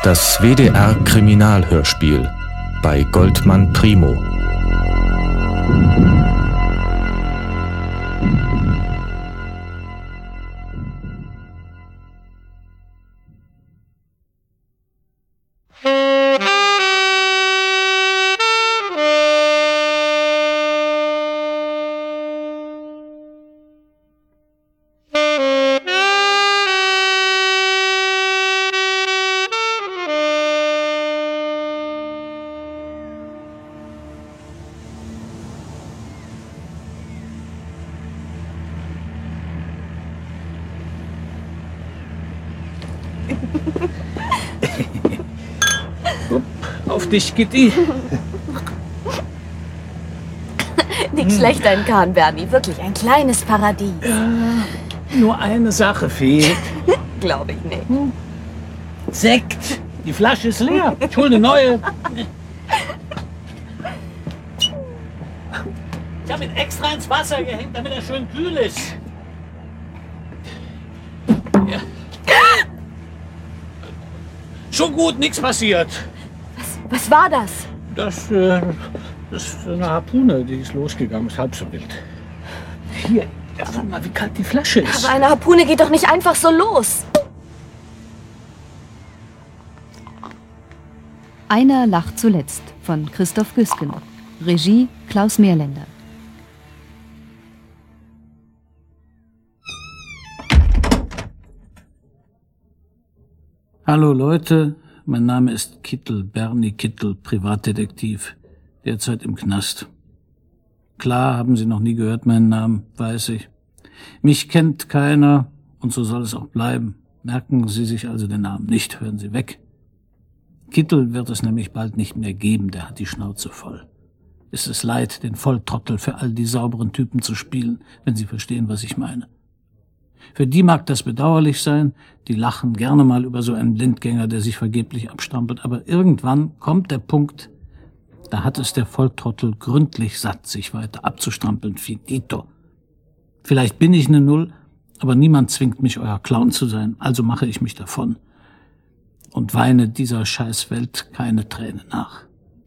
Das WDR-Kriminalhörspiel bei Goldmann Primo. Auf dich, Kitty. Nix schlechter in Kahn, Bernie. Wirklich ein kleines Paradies. Nur eine Sache fehlt. Glaube ich nicht. Sekt. Die Flasche ist leer. Ich hol eine neue. Ich habe ihn extra ins Wasser gehängt, damit er schön kühl ist. Ja. Schon gut, nichts passiert. Was war das? Das ist eine Harpune, die ist losgegangen, ist halb so wild. Hier, schau mal, wie kalt die Flasche ist. Aber eine Harpune geht doch nicht einfach so los. Einer lacht zuletzt von Christoph Güsken. Regie Klaus Mehrländer. Hallo Leute, mein Name ist Kittel, Bernie Kittel, Privatdetektiv, derzeit im Knast. Klar, haben Sie noch nie gehört meinen Namen, weiß ich. Mich kennt keiner und so soll es auch bleiben. Merken Sie sich also den Namen nicht, hören Sie weg. Kittel wird es nämlich bald nicht mehr geben, der hat die Schnauze voll. Ist es leid, den Volltrottel für all die sauberen Typen zu spielen, wenn Sie verstehen, was ich meine. Für die mag das bedauerlich sein, die lachen gerne mal über so einen Blindgänger, der sich vergeblich abstrampelt, aber irgendwann kommt der Punkt, da hat es der Volltrottel gründlich satt, sich weiter abzustrampeln, finito. Vielleicht bin ich eine Null, aber niemand zwingt mich, euer Clown zu sein, also mache ich mich davon und weine dieser Scheißwelt keine Träne nach.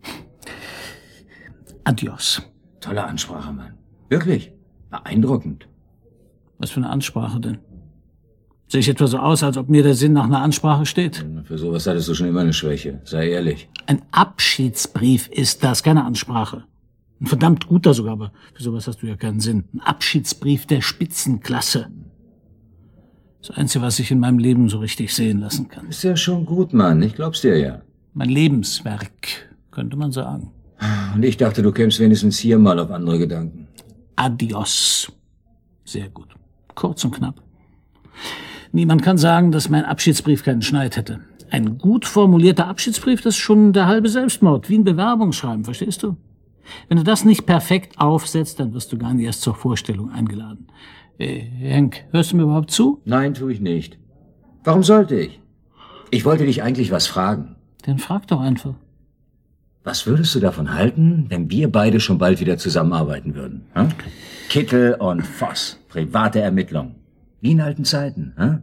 Adios. Tolle Ansprache, Mann. Wirklich. Beeindruckend. Was für eine Ansprache denn? Sehe ich etwa so aus, als ob mir der Sinn nach einer Ansprache steht? Für sowas hattest du schon immer eine Schwäche. Sei ehrlich. Ein Abschiedsbrief ist das, keine Ansprache. Ein verdammt guter sogar, aber für sowas hast du ja keinen Sinn. Ein Abschiedsbrief der Spitzenklasse. Das Einzige, was ich in meinem Leben so richtig sehen lassen kann. Ist ja schon gut, Mann. Ich glaub's dir ja. Mein Lebenswerk, könnte man sagen. Und ich dachte, du kämst wenigstens hier mal auf andere Gedanken. Adios. Sehr gut. Kurz und knapp. Niemand kann sagen, dass mein Abschiedsbrief keinen Schneid hätte. Ein gut formulierter Abschiedsbrief, das ist schon der halbe Selbstmord, wie ein Bewerbungsschreiben, verstehst du? Wenn du das nicht perfekt aufsetzt, dann wirst du gar nicht erst zur Vorstellung eingeladen. Henk, hörst du mir überhaupt zu? Nein, tue ich nicht. Warum sollte ich? Ich wollte dich eigentlich was fragen. Dann frag doch einfach. Was würdest du davon halten, wenn wir beide schon bald wieder zusammenarbeiten würden? Hm? Kittel und Voss, private Ermittlung. Wie in alten Zeiten. Hm?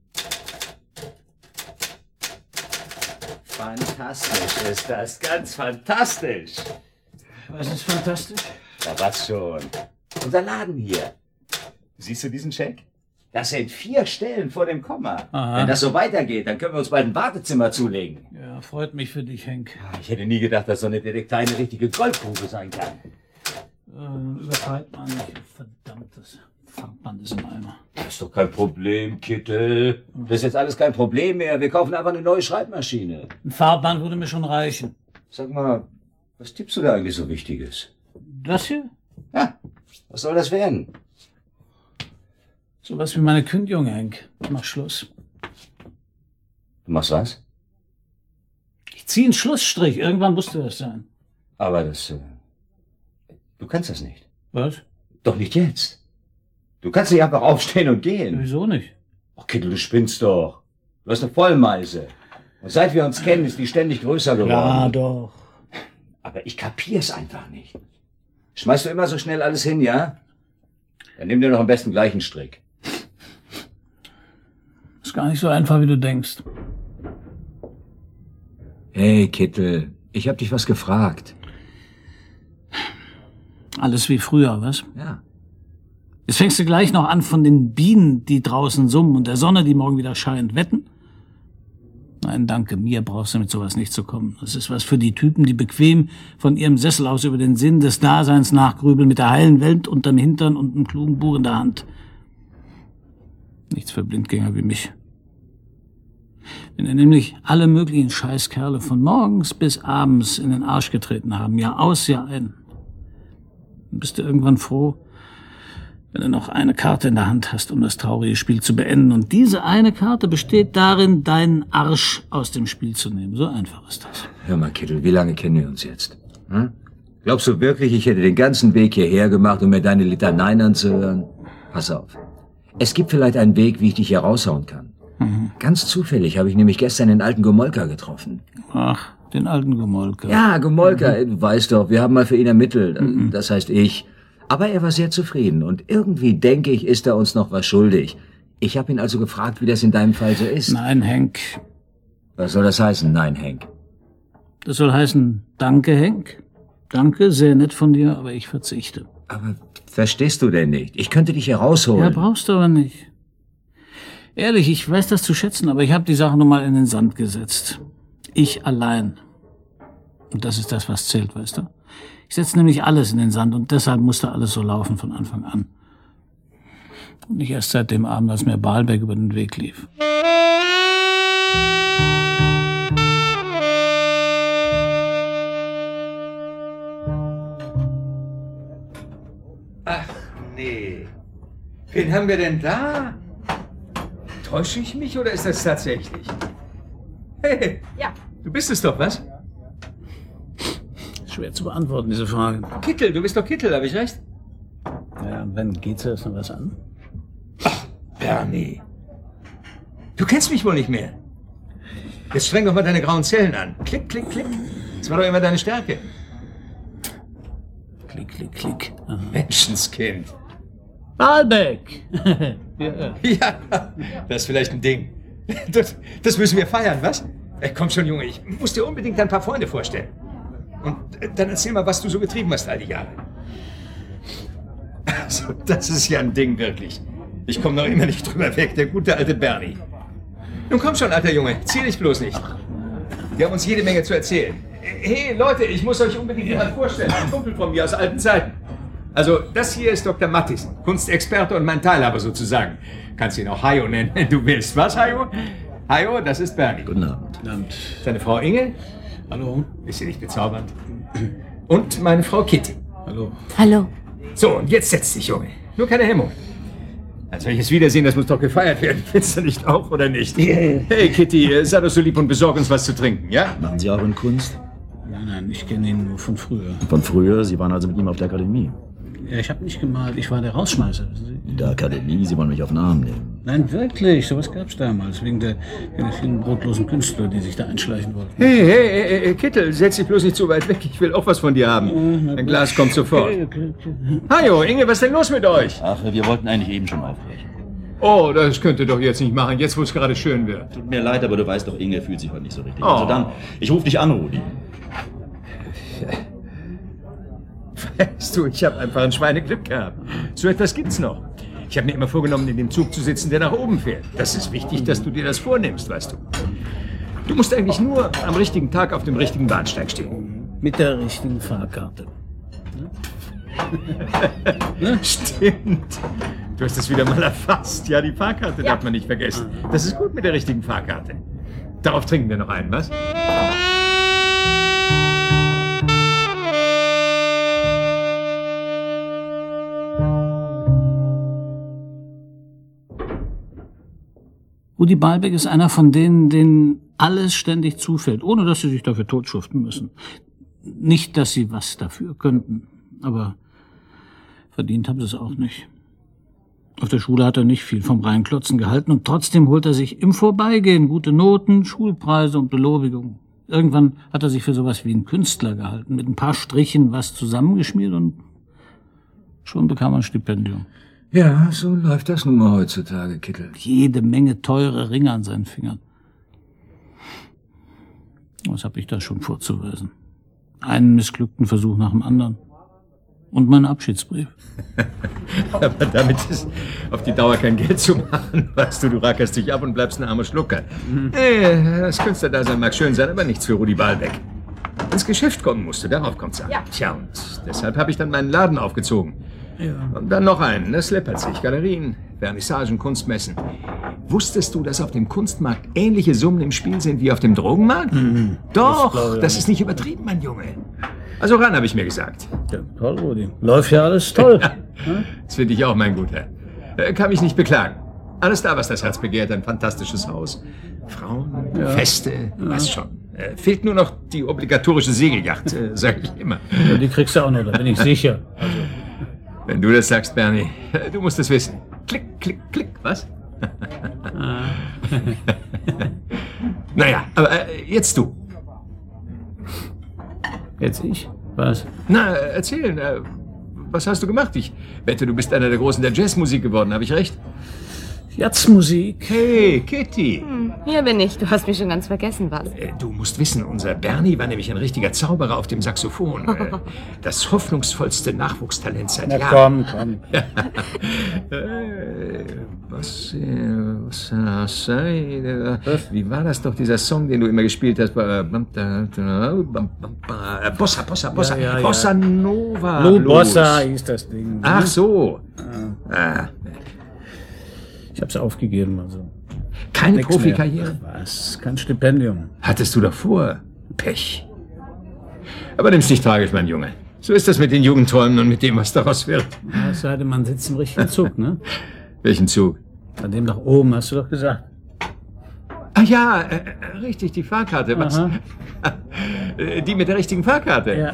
Fantastisch ist das, ganz fantastisch. Was ist fantastisch? Na was schon. Unser Laden hier. Siehst du diesen Scheck? Das sind 4 Stellen vor dem Komma. Aha. Wenn das so weitergeht, dann können wir uns bald ein Wartezimmer zulegen. Ja, freut mich für dich, Henk. Ich hätte nie gedacht, dass so eine Detektei eine richtige Goldgrube sein kann. Übertreibt man nicht. Verdammtes Farbband ist im Eimer. Das ist doch kein Problem, Kittel. Das ist jetzt alles kein Problem mehr. Wir kaufen einfach eine neue Schreibmaschine. Ein Farbband würde mir schon reichen. Sag mal, was tippst du da eigentlich so Wichtiges? Das hier? Ja, was soll das werden? Sowas wie meine Kündigung, Henk. Ich mach Schluss. Du machst was? Ich zieh einen Schlussstrich. Irgendwann musste das sein. Aber das... Du kannst das nicht. Was? Doch nicht jetzt. Du kannst nicht einfach aufstehen und gehen. Wieso nicht? Ach, Kittel, du spinnst doch. Du hast eine Vollmeise. Und seit wir uns kennen, ist die ständig größer geworden. Ja, doch. Aber ich kapier's einfach nicht. Schmeißt du immer so schnell alles hin, ja? Dann nimm dir doch am besten gleich einen Strick. Ist gar nicht so einfach, wie du denkst. Hey, Kittel, ich hab dich was gefragt. Alles wie früher, was? Ja. Jetzt fängst du gleich noch an von den Bienen, die draußen summen und der Sonne, die morgen wieder scheint. Wetten? Nein, danke, mir brauchst du mit sowas nicht zu kommen. Das ist was für die Typen, die bequem von ihrem Sessel aus über den Sinn des Daseins nachgrübeln, mit der heilen Welt unterm Hintern und einem klugen Buch in der Hand. Nichts für Blindgänger wie mich. Wenn ihr nämlich alle möglichen Scheißkerle von morgens bis abends in den Arsch getreten haben, Jahr aus, Jahr ein, dann bist du irgendwann froh, wenn du noch eine Karte in der Hand hast, um das traurige Spiel zu beenden. Und diese eine Karte besteht darin, deinen Arsch aus dem Spiel zu nehmen. So einfach ist das. Hör mal, Kittel, wie lange kennen wir uns jetzt? Hm? Glaubst du wirklich, ich hätte den ganzen Weg hierher gemacht, um mir deine Litaneien anzuhören? Pass auf. Es gibt vielleicht einen Weg, wie ich dich hier raushauen kann. Mhm. Ganz zufällig habe ich nämlich gestern den alten Gomolka getroffen. Ach, den alten Gomolka. Ja, Gomolka, du weißt doch, wir haben mal für ihn ermittelt. Das heißt ich. Aber er war sehr zufrieden und irgendwie, denke ich, ist er uns noch was schuldig. Ich habe ihn also gefragt, wie das in deinem Fall so ist. Nein, Henk. Was soll das heißen, nein, Henk? Das soll heißen, danke, Henk. Danke, sehr nett von dir, aber ich verzichte. Aber verstehst du denn nicht? Ich könnte dich herausholen. Ja, brauchst du aber nicht. Ehrlich, ich weiß das zu schätzen, aber ich habe die Sache nun mal in den Sand gesetzt. Ich allein. Und das ist das, was zählt, weißt du? Ich setze nämlich alles in den Sand und deshalb musste alles so laufen von Anfang an. Und nicht erst seit dem Abend, als mir Baalbek über den Weg lief. Ach, nee. Wen haben wir denn da? Täusche ich mich oder ist das tatsächlich? Hey, Ja. du bist es doch, was? Schwer zu beantworten, diese Frage. Kittel, du bist doch Kittel, habe ich recht? Ja, und wenn geht's dir das noch was an? Bernie. Du kennst mich wohl nicht mehr. Jetzt streng doch mal deine grauen Zellen an. Klick, klick, klick. Das war doch immer deine Stärke. Klick, klick, klick. Aha. Menschenskind. Baalbek! Ja, das ist vielleicht ein Ding. Das müssen wir feiern, was? Komm schon, Junge, ich muss dir unbedingt ein paar Freunde vorstellen. Und dann erzähl mal, was du so getrieben hast all die Jahre. Also, das ist ja ein Ding, wirklich. Ich komme noch immer nicht drüber weg, der gute alte Bernie. Nun komm schon, alter Junge, zieh dich bloß nicht. Wir haben uns jede Menge zu erzählen. Hey, Leute, ich muss euch unbedingt jemand vorstellen. Ein Kumpel von mir aus alten Zeiten. Also, das hier ist Dr. Mattison, Kunstexperte und mein Teilhaber sozusagen. Kannst ihn auch Hajo nennen, wenn du willst. Was, Hajo? Hajo, das ist Bernie. Guten Abend. Guten Abend. Seine Frau Inge? Hallo. Ist sie nicht bezaubernd? Und meine Frau Kitty. Hallo. Hallo. So, und jetzt setz dich, Junge. Nur keine Hemmung. Als solches Wiedersehen, das muss doch gefeiert werden. Findest du nicht auch, oder nicht? Hey, Kitty, sei doch so lieb und besorg uns was zu trinken, ja? Machen Sie auch in Kunst? Nein, ich kenne ihn nur von früher. Von früher? Sie waren also mit ihm auf der Akademie? Ja, ich habe nicht gemalt, ich war der Rausschmeißer. In der Akademie? Sie wollen mich auf den Arm nehmen. Nein, wirklich, sowas gab's damals, wegen der vielen brotlosen Künstler, die sich da einschleichen wollten. Hey, Kittel, setz dich bloß nicht so weit weg. Ich will auch was von dir haben. Ein Glas kommt sofort. Okay. Hajo, Inge, was ist denn los mit euch? Ach, wir wollten eigentlich eben schon aufbrechen. Oh, das könnt ihr doch jetzt nicht machen, jetzt wo es gerade schön wird. Tut mir leid, aber du weißt doch, Inge fühlt sich heute nicht so richtig. Oh. Also dann, ich rufe dich an, Rudi. Weißt du, ich habe einfach ein Schweineglück gehabt. So etwas gibt's noch. Ich habe mir immer vorgenommen, in dem Zug zu sitzen, der nach oben fährt. Das ist wichtig, dass du dir das vornimmst, weißt du. Du musst eigentlich nur am richtigen Tag auf dem richtigen Bahnsteig stehen. Mit der richtigen Fahrkarte. Stimmt. Du hast es wieder mal erfasst. Ja, die Fahrkarte darf man nicht vergessen. Das ist gut mit der richtigen Fahrkarte. Darauf trinken wir noch einen, was? Rudi Baalbek ist einer von denen, denen alles ständig zufällt, ohne dass sie sich dafür totschuften müssen. Nicht, dass sie was dafür könnten, aber verdient haben sie es auch nicht. Auf der Schule hat er nicht viel vom Reinklotzen gehalten und trotzdem holt er sich im Vorbeigehen gute Noten, Schulpreise und Belobigungen. Irgendwann hat er sich für sowas wie ein Künstler gehalten, mit ein paar Strichen was zusammengeschmiert und schon bekam er ein Stipendium. Ja, so läuft das nun mal heutzutage, Kittel. Jede Menge teure Ringe an seinen Fingern. Was habe ich da schon vorzuweisen? Einen missglückten Versuch nach dem anderen. Und mein Abschiedsbrief. Aber damit ist auf die Dauer kein Geld zu machen. Weißt du, du rackerst dich ab und bleibst ein armer Schlucker. Das Künstlerdasein mag schön sein, aber nichts für Rudi Ballbeck. Ins Geschäft kommen musst du, darauf kommt's an. Ja. Tja, und deshalb habe ich dann meinen Laden aufgezogen. Ja. Und dann noch einen, das läppert sich. Galerien, Vernissagen, Kunstmessen. Wusstest du, dass auf dem Kunstmarkt ähnliche Summen im Spiel sind wie auf dem Drogenmarkt? Doch, das ist nicht übertrieben, mein Junge. Also ran, habe ich mir gesagt. Ja, toll, Rudi. Läuft ja alles toll. Das finde ich auch, mein Guter. Kann mich nicht beklagen. Alles da, was das Herz begehrt. Ein fantastisches Haus. Frauen, Feste, was schon. Fehlt nur noch die obligatorische Segelyacht, sag ich immer. Ja, die kriegst du auch noch, da bin ich sicher. Also. Wenn du das sagst, Bernie, du musst es wissen. Klick, klick, klick, was? Naja, aber jetzt du. Jetzt ich? Was? Na, erzählen. Was hast du gemacht? Ich wette, du bist einer der Großen der Jazzmusik geworden, habe ich recht? Jazzmusik. Hey, Kitty. Hier bin ich. Du hast mich schon ganz vergessen, was? Du musst wissen, unser Bernie war nämlich ein richtiger Zauberer auf dem Saxophon. Das hoffnungsvollste Nachwuchstalent seit Na Jahren. komm. Wie war das doch, dieser Song, den du immer gespielt hast? Bossa. Ja. Bossa Nova. Lou Blues. Bossa hieß das Ding. Ach so. Ich hab's aufgegeben, also. Keine Nix Profikarriere? mehr. Was? Kein Stipendium. Hattest du davor? Pech. Aber nimm's nicht tragisch, mein Junge. So ist das mit den Jugendträumen und mit dem, was daraus wird. Ja, es sei denn, man sitzt im richtigen Zug, ne? Welchen Zug? An dem nach oben, hast du doch gesagt. Ah ja, richtig, die Fahrkarte. Was? Die mit der richtigen Fahrkarte? Ja.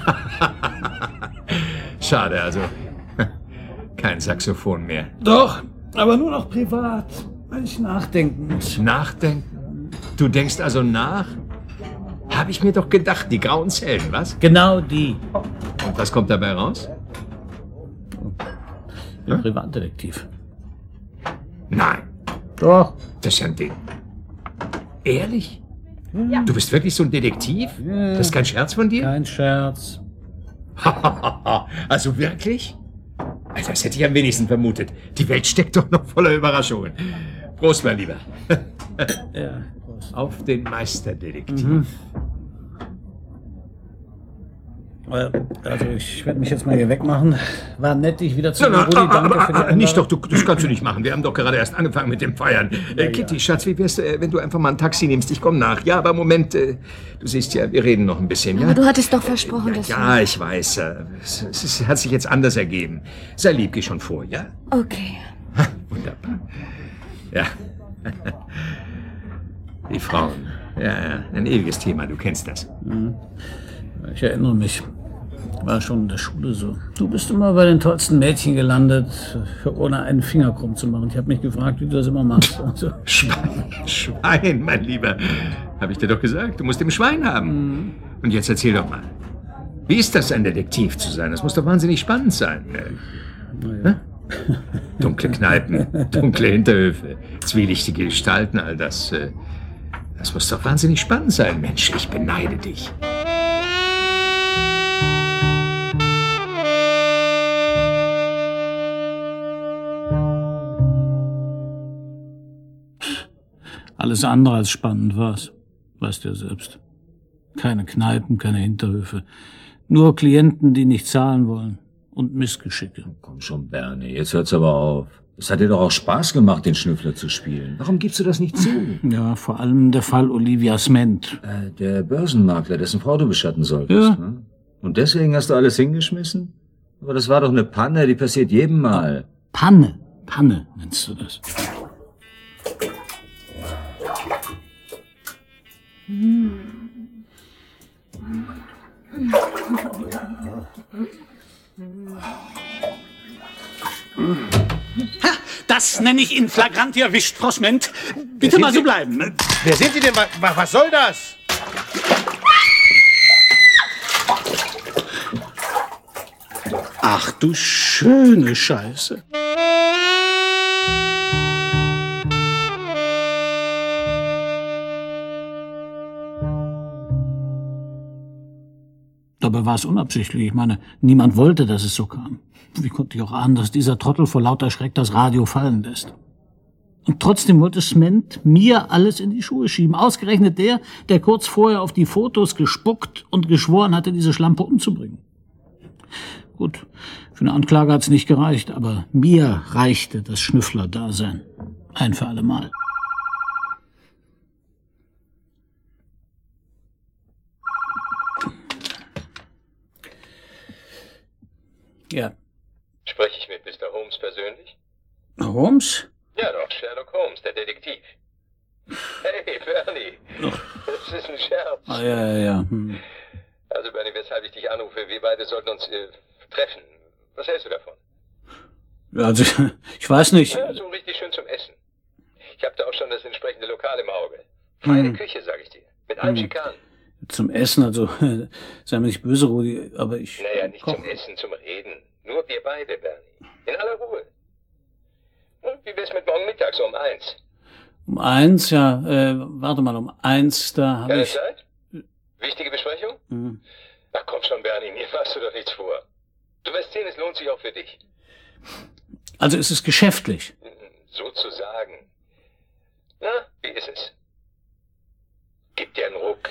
Schade, also. Kein Saxophon mehr. Doch, aber nur noch privat, weil ich nachdenken muss. Nachdenken? Du denkst also nach? Habe ich mir doch gedacht, die grauen Zellen, was? Genau die. Und was kommt dabei raus? Ich bin Privatdetektiv. Nein, Doch. das ist ja ein Ding. Ehrlich? Ja. Du bist wirklich so ein Detektiv? Ja. Das ist kein Scherz von dir? Kein Scherz. Also wirklich? Also das hätte ich am wenigsten vermutet. Die Welt steckt doch noch voller Überraschungen. Prost, mein Lieber. Ja, Prost. Auf den Meisterdetektiv. Also ich werde mich jetzt mal hier wegmachen. War nett, dich wieder zu sehen. Rudi, danke für die Einladung. Nicht doch, das kannst du nicht machen. Wir haben doch gerade erst angefangen mit dem Feiern. Kitty, Schatz, wie wär's, wenn du einfach mal ein Taxi nimmst? Ich komm nach. Ja, aber Moment, du siehst ja, wir reden noch ein bisschen, ja? Aber du hattest doch versprochen, dass Ja, ich weiß. Es hat sich jetzt anders ergeben. Sei lieb, geh schon vor, ja? Okay. Wunderbar. Ja. Die Frauen. Ja, ein ewiges Thema, du kennst das. Ich erinnere mich. War schon in der Schule so. Du bist immer bei den tollsten Mädchen gelandet, ohne einen Finger krumm zu machen. Ich habe mich gefragt, wie du das immer machst. Also. Schwein, mein Lieber. Habe ich dir doch gesagt, du musst im Schwein haben. Und jetzt erzähl doch mal. Wie ist das, ein Detektiv zu sein? Das muss doch wahnsinnig spannend sein. Naja. Dunkle Kneipen, dunkle Hinterhöfe, zwielichtige Gestalten, all das. Das muss doch wahnsinnig spannend sein, Mensch. Ich beneide dich. Alles andere als spannend war's. Weißt du ja selbst. Keine Kneipen, keine Hinterhöfe. Nur Klienten, die nicht zahlen wollen. Und Missgeschicke. Komm schon, Bernie, jetzt hört's aber auf. Es hat dir doch auch Spaß gemacht, den Schnüffler zu spielen. Warum gibst du das nicht zu? Ja, vor allem der Fall Olivia Sment. Der Börsenmakler, dessen Frau du beschatten solltest. Ja. Ne? Und deswegen hast du alles hingeschmissen? Aber das war doch eine Panne, die passiert jedem Mal. Panne. Panne nennst du das. Das nenne ich in flagranti erwischt, Frau Sment. Bitte mal so bleiben. Wer sind Sie denn? Was soll das? Ach du schöne Scheiße. oder war es unabsichtlich? Ich meine, niemand wollte, dass es so kam. Wie konnte ich auch ahnen, dass dieser Trottel vor lauter Schreck das Radio fallen lässt? Und trotzdem wollte Sment mir alles in die Schuhe schieben. Ausgerechnet der kurz vorher auf die Fotos gespuckt und geschworen hatte, diese Schlampe umzubringen. Gut, für eine Anklage hat's nicht gereicht, aber mir reichte das Schnüffler-Dasein. Ein für alle Mal. Ja. Spreche ich mit Mr. Holmes persönlich? Holmes? Ja doch, Sherlock Holmes, der Detektiv. Hey, Bernie. Das ist ein Scherz. Ah, ja. Also, Bernie, weshalb ich dich anrufe, wir beide sollten uns treffen. Was hältst du davon? Ja, also, ich weiß nicht. Ja, so richtig schön zum Essen. Ich habe da auch schon das entsprechende Lokal im Auge. Feine Küche, sag ich dir. Mit allen Schikanen. Zum Essen, also, sei mir nicht böse, Rudi, aber ich... Naja, nicht zum Essen, zum Reden. Nur wir beide, Bernie. In aller Ruhe. Und wie wär's mit morgen Mittag, so um 1? Um 1, ja, warte mal, um 1, da habe ich... Keine Zeit? Wichtige Besprechung? Ach komm schon, Bernie, mir machst du doch nichts vor. Du wirst sehen, es lohnt sich auch für dich. Also ist es geschäftlich? Sozusagen. Na, wie ist es? Gib dir einen Ruck.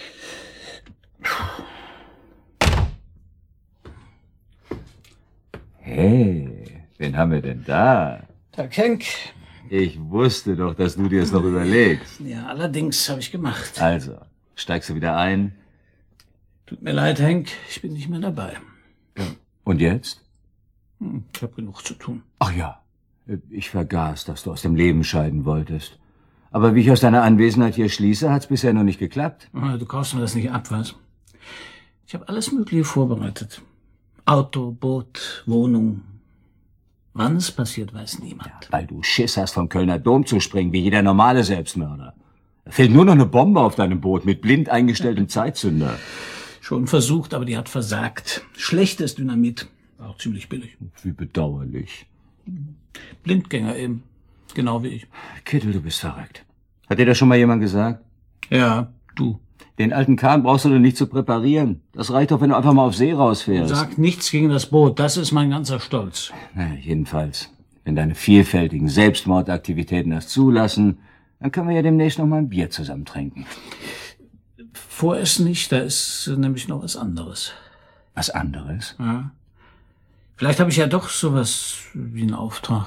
Hey, wen haben wir denn da? Tag, Henk. Ich wusste doch, dass du dir es noch überlegst. Ja, allerdings habe ich gemacht. Also, steigst du wieder ein? Tut mir leid, Henk, ich bin nicht mehr dabei. Ja. Und jetzt? Ich habe genug zu tun. Ach ja, ich vergaß, dass du aus dem Leben scheiden wolltest. Aber wie ich aus deiner Anwesenheit hier schließe, hat's bisher noch nicht geklappt. Du kaufst mir das nicht ab, was? Ich habe alles Mögliche vorbereitet. Auto, Boot, Wohnung. Wann es passiert, weiß niemand. Ja, weil du Schiss hast, vom Kölner Dom zu springen, wie jeder normale Selbstmörder. Da fehlt nur noch eine Bombe auf deinem Boot mit blind eingestelltem Zeitzünder. Schon versucht, aber die hat versagt. Schlechtes Dynamit. War auch ziemlich billig. Wie bedauerlich. Blindgänger eben. Genau wie ich. Kittel, du bist verrückt. Hat dir das schon mal jemand gesagt? Ja, du. Den alten Kahn brauchst du doch nicht zu präparieren. Das reicht doch, wenn du einfach mal auf See rausfährst. Sag nichts gegen das Boot. Das ist mein ganzer Stolz. Na, jedenfalls. Wenn deine vielfältigen Selbstmordaktivitäten das zulassen, dann können wir ja demnächst noch mal ein Bier zusammen trinken. Vorerst nicht. Da ist nämlich noch was anderes. Was anderes? Ja. Vielleicht habe ich ja doch sowas wie einen Auftrag.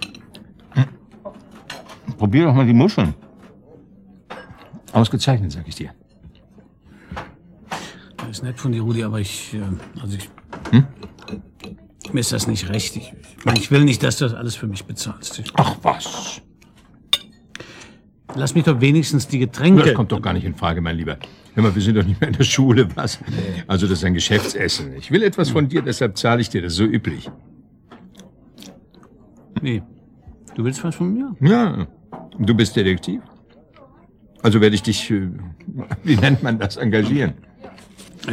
Probier doch mal die Muscheln. Ausgezeichnet, sag ich dir. Das ist nett von dir, Rudi, aber mir ist das nicht recht. Ich will nicht, dass du das alles für mich bezahlst. Ach was. Lass mich doch wenigstens die Getränke... Das kommt doch gar nicht in Frage, mein Lieber. Hör mal, wir sind doch nicht mehr in der Schule, was? Also das ist ein Geschäftsessen. Ich will etwas von dir, deshalb zahle ich dir. Das ist so üblich. Nee. Du willst was von mir? Ja. Du bist Detektiv? Also werde ich dich, wie nennt man das, engagieren? Ja.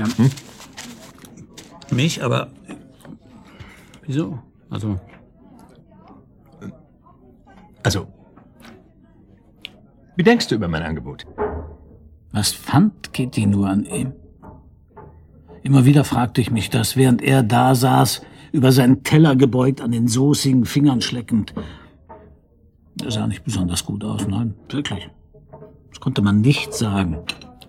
Mich, aber... Wieso? Also, wie denkst du über mein Angebot? was fand Kitty nur an ihm? Immer wieder fragte ich mich das, während er da saß, über seinen Teller gebeugt, an den soßigen Fingern schleckend. Er sah nicht besonders gut aus, nein, wirklich. Das konnte man nicht sagen.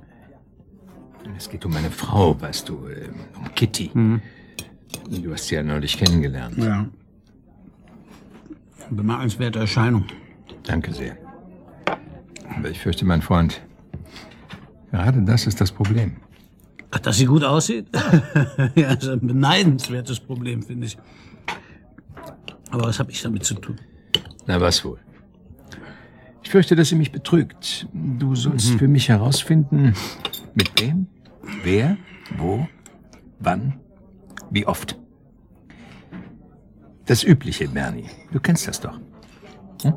Es geht um meine Frau, weißt du, um Kitty. Du hast sie ja neulich kennengelernt. Ja. Bemerkenswerte Erscheinung. Danke sehr. Aber ich fürchte, mein Freund, gerade das ist das Problem. Ach, dass sie gut aussieht? Ja, das ist ein beneidenswertes Problem, finde ich. Aber was habe ich damit zu tun? Na, was wohl? Ich fürchte, dass sie mich betrügt. Du sollst für mich herausfinden, mit wem, wer, wo, wann, wie oft. Das Übliche, Bernie. Du kennst das doch. Hm?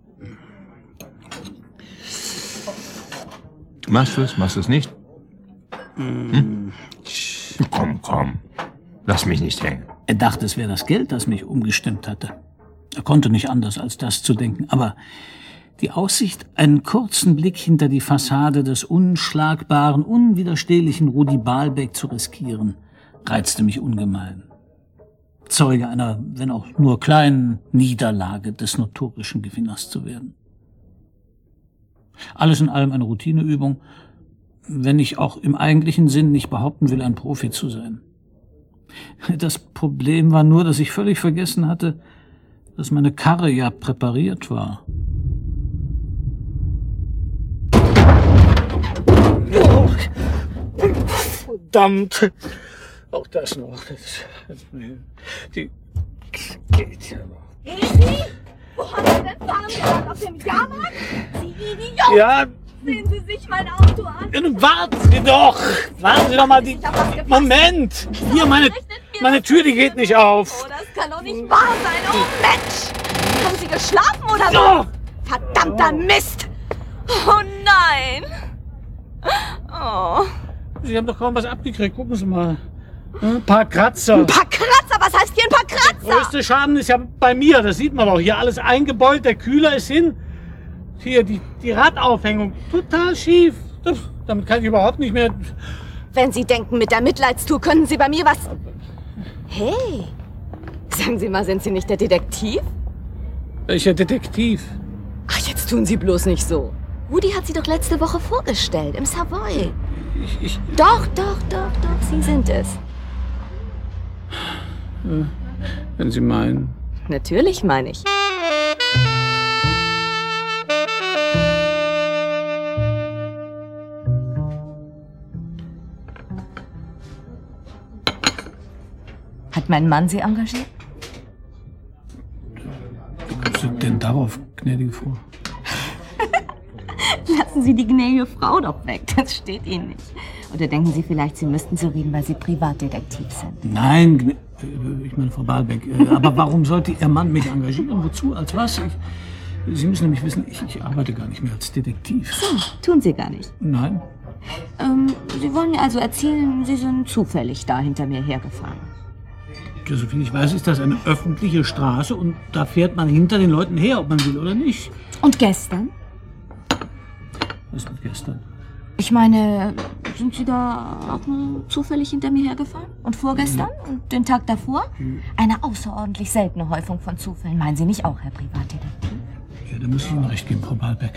Machst du es? Machst du es nicht? Hm? Komm. Lass mich nicht hängen. Er dachte, es wäre das Geld, das mich umgestimmt hatte. Er konnte nicht anders, als das zu denken. Aber die Aussicht, einen kurzen Blick hinter die Fassade des unschlagbaren, unwiderstehlichen Rudi Balbeck zu riskieren, reizte mich ungemein. Zeuge einer, wenn auch nur kleinen Niederlage des notorischen Gewinners zu werden. Alles in allem eine Routineübung, wenn ich auch im eigentlichen Sinn nicht behaupten will, ein Profi zu sein. Das Problem war nur, dass ich völlig vergessen hatte, dass meine Karre ja präpariert war. Oh, verdammt! Auch das noch. Die geht ja noch. Easy? Wo haben Sie denn Fahrrad? Auf dem Jahrmarkt? Sie Idiot! Ja. Sehen Sie sich mein Auto an. Ja, nun warten Sie doch! Warten Sie doch mal die... Moment! Hier, meine Tür, die geht nicht auf. Oh, das kann doch nicht wahr sein. Oh, Mensch! Haben Sie geschlafen oder so? Oh. Verdammter Mist! Oh, nein! Oh. Sie haben doch kaum was abgekriegt. Gucken Sie mal. Ein paar Kratzer. Ein paar Kratzer? Was heißt hier ein paar Kratzer? Der größte Schaden ist ja bei mir. Das sieht man doch. Hier alles eingebeult. Der Kühler ist hin. Hier, die Radaufhängung. Total schief. Damit kann ich überhaupt nicht mehr... Wenn Sie denken, mit der Mitleidstour können Sie bei mir was... Hey, sagen Sie mal, sind Sie nicht der Detektiv? Welcher Detektiv? Ach, jetzt tun Sie bloß nicht so. Woody hat Sie doch letzte Woche vorgestellt, im Savoy. Doch, Sie sind es. Wenn Sie meinen. Natürlich meine ich. Hat mein Mann Sie engagiert? Wie kommst du denn darauf, gnädige Frau? Lassen Sie die gnädige Frau doch weg, das steht Ihnen nicht. Oder denken Sie vielleicht, Sie müssten so reden, weil Sie Privatdetektiv sind? Nein, ich meine Frau Balbeck. Aber warum sollte Ihr Mann mich engagieren? Wozu? Als was? Sie müssen nämlich wissen, ich arbeite gar nicht mehr als Detektiv. So, tun Sie gar nicht? Nein. Sie wollen mir also erzählen, Sie sind zufällig da hinter mir hergefahren. Ja, soviel ich weiß, ist das eine öffentliche Straße und da fährt man hinter den Leuten her, ob man will oder nicht. Und gestern? Was mit gestern? Ich meine, sind Sie da auch nur zufällig hinter mir hergefahren? Und vorgestern? Und den Tag davor? Eine außerordentlich seltene Häufung von Zufällen. Meinen Sie nicht auch, Herr Privatdetektiv? Ja, da muss ich Ihnen recht geben, Frau Balbeck.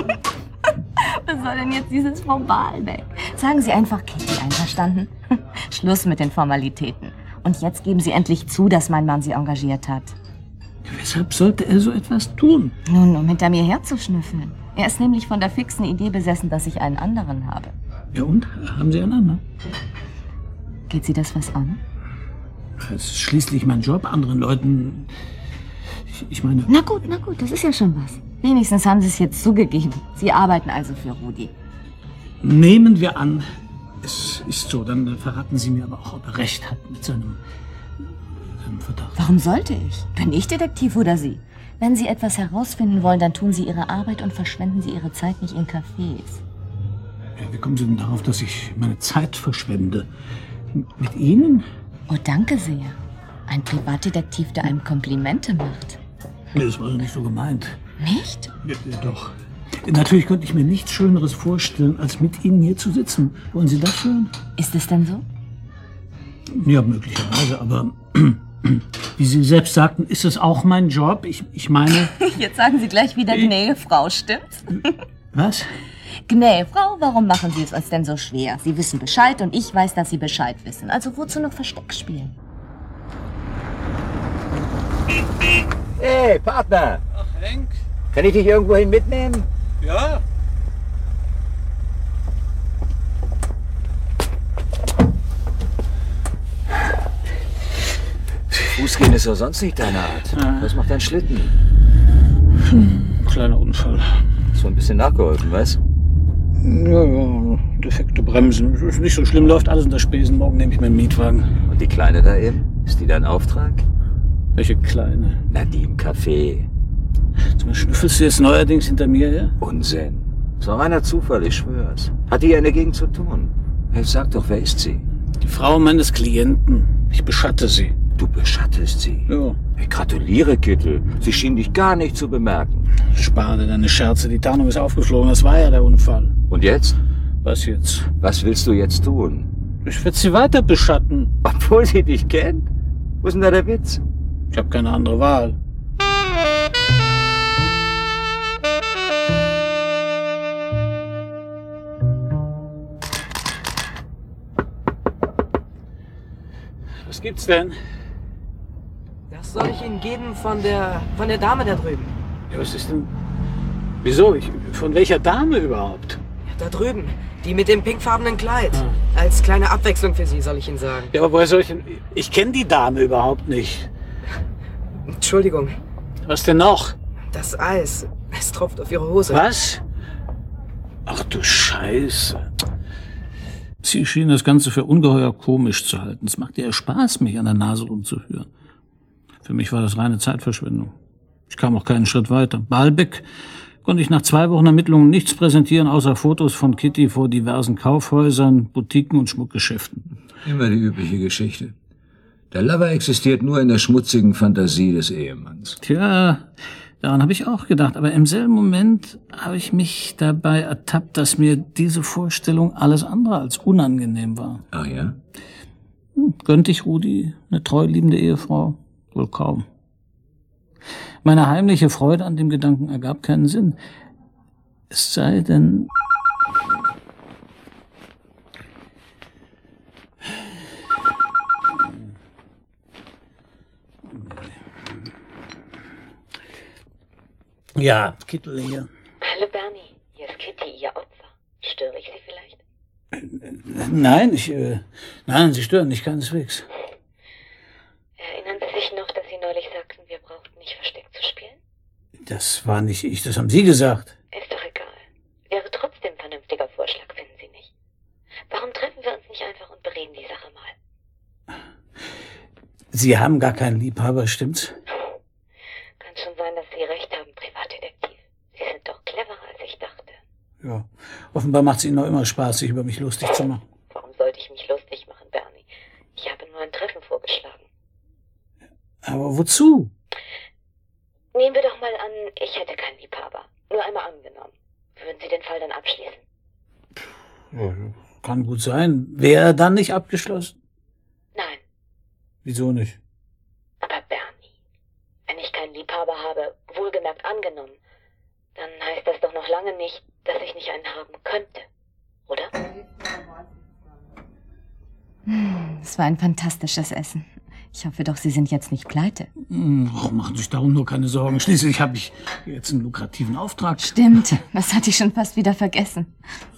Was soll denn jetzt dieses Frau Balbeck? Sagen Sie einfach Kitty, einverstanden? Schluss mit den Formalitäten. Und jetzt geben Sie endlich zu, dass mein Mann Sie engagiert hat. Weshalb sollte er so etwas tun? Nun, um hinter mir herzuschnüffeln. Er ist nämlich von der fixen Idee besessen, dass ich einen anderen habe. Ja und? Haben Sie einen anderen? Geht Sie das was an? Das ist schließlich mein Job, anderen Leuten... Ich meine... Na gut, das ist ja schon was. Wenigstens haben Sie es jetzt zugegeben. Sie arbeiten also für Rudi. Nehmen wir an, es ist so, dann verraten Sie mir aber auch, ob er recht hat mit seinem Verdacht. Warum sollte ich? Bin ich Detektiv oder Sie? Wenn Sie etwas herausfinden wollen, dann tun Sie Ihre Arbeit und verschwenden Sie Ihre Zeit nicht in Cafés. Ja, wie kommen Sie denn darauf, dass ich meine Zeit verschwende? Mit Ihnen? Oh, danke sehr. Ein Privatdetektiv, der einem Komplimente macht. Nee, das war doch nicht so gemeint. Nicht? Ja, doch. Natürlich könnte ich mir nichts Schöneres vorstellen, als mit Ihnen hier zu sitzen. Wollen Sie das hören? Ist es denn so? Ja, möglicherweise, aber wie Sie selbst sagten, ist es auch mein Job. Ich meine... Jetzt sagen Sie gleich wieder gnädige Frau, stimmt's? Was? Gnädige Frau, warum machen Sie es uns denn so schwer? Sie wissen Bescheid und ich weiß, dass Sie Bescheid wissen. Also wozu noch Versteck spielen? Hey, Partner! Ach, Henk? Kann ich dich irgendwohin mitnehmen? Ja. Fußgehen ist ja sonst nicht deine Art. Ja. Was macht dein Schlitten? Kleiner Unfall. So ein bisschen nachgeholfen, weißt? Ja, defekte Bremsen. Ist nicht so schlimm, läuft alles unter Spesen. Morgen nehme ich meinen Mietwagen. Und die Kleine da eben? Ist die dein Auftrag? Welche Kleine? Na, die im Café. Schnüffelst du jetzt neuerdings hinter mir her? Unsinn. So reiner Zufall, ich schwör's. Hat die ja dagegen zu tun? Hey, sag doch, wer ist sie? Die Frau meines Klienten. Ich beschatte sie. Du beschattest sie? Ja. Ich gratuliere, Kittel. Sie schien dich gar nicht zu bemerken. Spare dir deine Scherze. Die Tarnung ist aufgeflogen. Das war ja der Unfall. Und jetzt? Was jetzt? Was willst du jetzt tun? Ich werde sie weiter beschatten. Obwohl sie dich kennt? Wo ist denn da der Witz? Ich habe keine andere Wahl. Was gibt's denn? Das soll ich Ihnen geben von der Dame da drüben. Ja, was ist denn? Wieso? Von welcher Dame überhaupt? Ja, da drüben. Die mit dem pinkfarbenen Kleid. Als kleine Abwechslung für Sie, soll ich Ihnen sagen. Ja, aber woher soll ich denn? Ich kenne die Dame überhaupt nicht. Entschuldigung. Was denn noch? Das Eis. Es tropft auf Ihre Hose. Was? Ach du Scheiße. Sie schien das Ganze für ungeheuer komisch zu halten. Es machte ihr Spaß, mich an der Nase rumzuführen. Für mich war das reine Zeitverschwendung. Ich kam auch keinen Schritt weiter. Baalbek konnte ich nach 2 Wochen Ermittlungen nichts präsentieren, außer Fotos von Kitty vor diversen Kaufhäusern, Boutiquen und Schmuckgeschäften. Immer die übliche Geschichte. Der Lover existiert nur in der schmutzigen Fantasie des Ehemanns. Tja, daran habe ich auch gedacht. Aber im selben Moment habe ich mich dabei ertappt, dass mir diese Vorstellung alles andere als unangenehm war. Ach ja? Gönnte ich Rudi eine treuliebende Ehefrau? Wohl kaum. Meine heimliche Freude an dem Gedanken ergab keinen Sinn. Es sei denn... Ja, Kittel hier. Hallo Bernie, hier ist Kitty, Ihr Opfer. Störe ich Sie vielleicht? Nein, Sie stören nicht, keineswegs. Erinnern Sie sich noch, dass Sie neulich sagten, wir brauchten nicht versteckt zu spielen? Das war nicht ich, das haben Sie gesagt. Ist doch egal. Wäre trotzdem ein vernünftiger Vorschlag, finden Sie nicht? Warum treffen wir uns nicht einfach und bereden die Sache mal? Sie haben gar keinen Liebhaber, stimmt's? Kann schon sein, dass Sie recht haben, Privatdetektiv. Sie sind doch cleverer, als ich dachte. Ja, offenbar macht es Ihnen noch immer Spaß, sich über mich lustig zu machen. Warum sollte ich mich lustig machen, Bernie? Ich habe nur ein Treffen vorgeschlagen. Aber wozu? Nehmen wir doch mal an, ich hätte keinen Liebhaber. Nur einmal angenommen. Würden Sie den Fall dann abschließen? Ja, kann gut sein. Wäre er dann nicht abgeschlossen? Nein. Wieso nicht? Aber Bernie, wenn ich keinen Liebhaber habe, wohlgemerkt angenommen, dann heißt das doch noch lange nicht, dass ich nicht einen haben könnte. Oder? Es war ein fantastisches Essen. Ich hoffe doch, Sie sind jetzt nicht pleite. Ach, machen Sie sich darum nur keine Sorgen. Schließlich habe ich jetzt einen lukrativen Auftrag. Stimmt, das hatte ich schon fast wieder vergessen.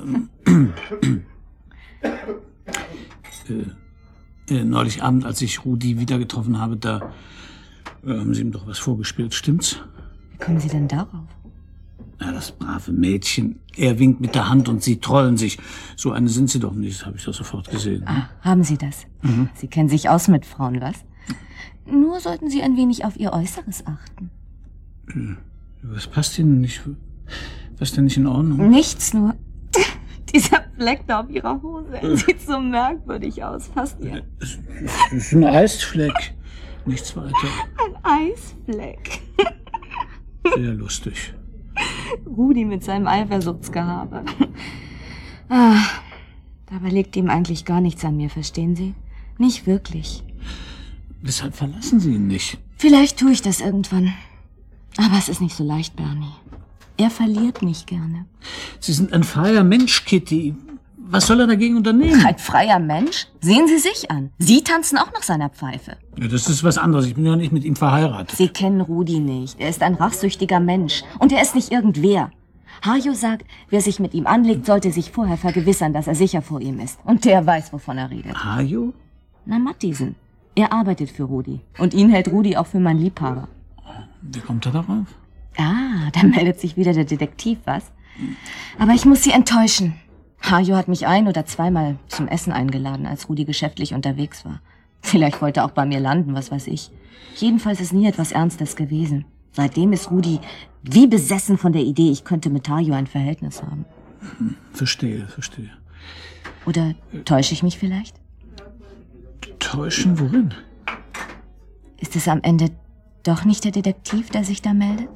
Neulich Abend, als ich Rudi wieder getroffen habe, da haben Sie ihm doch was vorgespielt, stimmt's? Wie kommen Sie denn darauf? Ja, das brave Mädchen. Er winkt mit der Hand und Sie trollen sich. So eine sind Sie doch nicht, habe ich doch sofort gesehen. Ah, haben Sie das? Mhm. Sie kennen sich aus mit Frauen, was? Nur sollten Sie ein wenig auf Ihr Äußeres achten. Was passt Ihnen nicht? Was ist denn nicht in Ordnung? Nichts, nur dieser Fleck da auf Ihrer Hose. Sieht so merkwürdig aus, fast wie Das ist ein Eisfleck. Nichts weiter. ein Eisfleck. Sehr lustig. Rudi mit seinem Eifersuchtsgehabe. Ah, dabei liegt ihm eigentlich gar nichts an mir, verstehen Sie? Nicht wirklich. Weshalb verlassen Sie ihn nicht? Vielleicht tue ich das irgendwann. Aber es ist nicht so leicht, Bernie. Er verliert nicht gerne. Sie sind ein freier Mensch, Kitty. Was soll er dagegen unternehmen? Ein freier Mensch? Sehen Sie sich an. Sie tanzen auch nach seiner Pfeife. Ja, das ist was anderes. Ich bin ja nicht mit ihm verheiratet. Sie kennen Rudi nicht. Er ist ein rachsüchtiger Mensch. Und er ist nicht irgendwer. Hajo sagt, wer sich mit ihm anlegt, sollte sich vorher vergewissern, dass er sicher vor ihm ist. Und der weiß, wovon er redet. Hajo? Na, Matthiesen. Er arbeitet für Rudi. Und ihn hält Rudi auch für meinen Liebhaber. Wie kommt er darauf? Ah, da meldet sich wieder der Detektiv, was? Aber ich muss Sie enttäuschen. Hajo hat mich 1- oder 2-mal zum Essen eingeladen, als Rudi geschäftlich unterwegs war. Vielleicht wollte er auch bei mir landen, was weiß ich. Jedenfalls ist nie etwas Ernstes gewesen. Seitdem ist Rudi wie besessen von der Idee, ich könnte mit Hajo ein Verhältnis haben. Verstehe. Oder täusche ich mich vielleicht? Täuschen worin? Ist es am Ende doch nicht der Detektiv, der sich da meldet?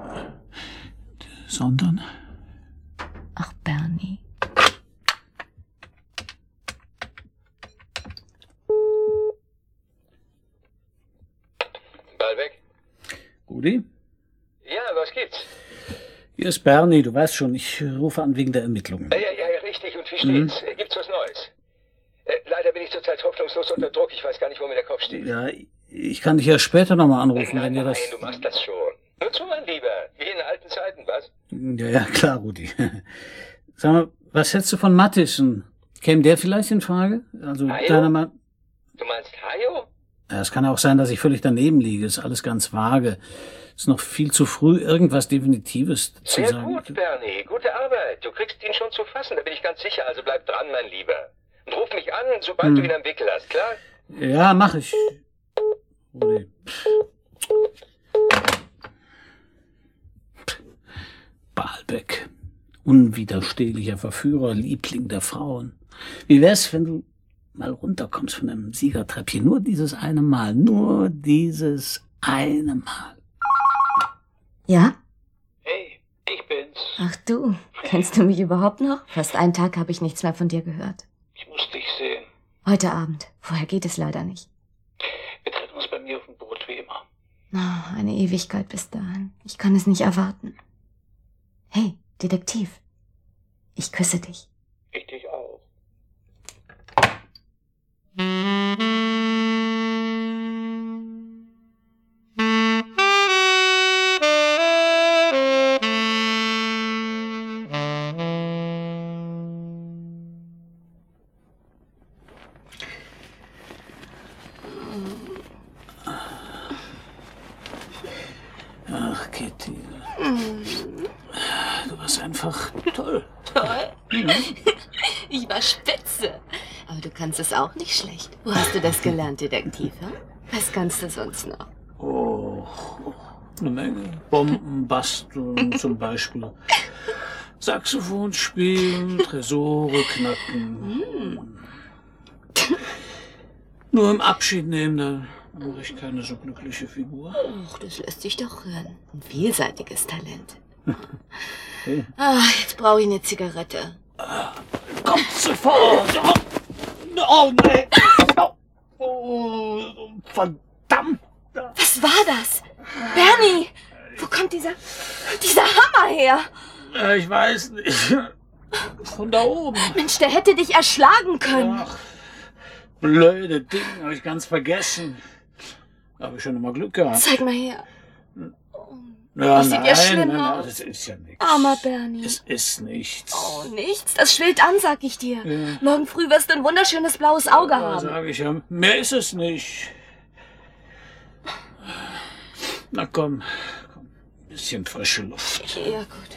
Sondern? Ach, Bernie. Rudi? Ja, was gibt's? Hier ist Bernie, du weißt schon, ich rufe an wegen der Ermittlungen. Ja, richtig. Und wie steht's? Gibt's was Neues? Leider bin ich zurzeit hoffnungslos unter Druck. Ich weiß gar nicht, wo mir der Kopf steht. Ja, ich kann dich ja später nochmal anrufen, wenn dir das... Nein, du machst das schon. Nur zu, mein Lieber. Wie in alten Zeiten, was? Ja, klar, Rudi. Sag mal, was hältst du von Mattison? Käme der vielleicht in Frage? Also, Hajo? deiner Mann... Du meinst Hajo? Ja, es kann auch sein, dass ich völlig daneben liege. Ist alles ganz vage. Ist noch viel zu früh, irgendwas Definitives zu Sehr sagen. gut, Bernie. Gute Arbeit. Du kriegst ihn schon zu fassen, da bin ich ganz sicher. Also bleib dran, mein Lieber. Und ruf mich an, sobald du ihn am Wickel hast, klar? Ja, mach ich. Rudi. Baalbek. Unwiderstehlicher Verführer, Liebling der Frauen. Wie wär's, wenn du mal runterkommst von einem Siegertreppchen? Nur dieses eine Mal. Nur dieses eine Mal. Ja? Hey, ich bin's. Ach du, kennst du mich überhaupt noch? Fast einen Tag habe ich nichts mehr von dir gehört. Ich muss dich sehen. Heute Abend. Vorher geht es leider nicht. Wir treffen uns bei mir auf dem Boot, wie immer. Oh, eine Ewigkeit bis dahin. Ich kann es nicht erwarten. Hey, Detektiv. Ich küsse dich. Ich dich auch. Ach, Kitty. Du warst einfach toll. Toll? Ich war spitze. Aber du kannst es auch nicht schlecht. Wo hast du das gelernt, Detektiv? Hm? Was kannst du sonst noch? Oh, eine Menge. Bomben basteln zum Beispiel. Saxophon spielen, Tresore knacken. Nur im Abschied nehmen, da mache ich keine so glückliche Figur. Ach, das lässt sich doch hören. Ein vielseitiges Talent. Hey. Ach, jetzt brauche ich eine Zigarette. Kommt sofort! Oh, nee! Oh, verdammt! Was war das? Bernie! Wo kommt dieser Hammer her? Ich weiß nicht. Von da oben. Mensch, der hätte dich erschlagen können. Ach, blöde Ding, habe ich ganz vergessen. Habe ich schon immer Glück gehabt. Zeig mal her. Ja, das sieht ja schlimm aus. Das ist ja nichts. Armer Bernie. Es ist nichts. Oh, nichts? Das schwillt an, sag ich dir. Ja. Morgen früh wirst du ein wunderschönes blaues Auge haben. Sag ich ja. Mehr ist es nicht. Na komm. Ein bisschen frische Luft. Ja, gut.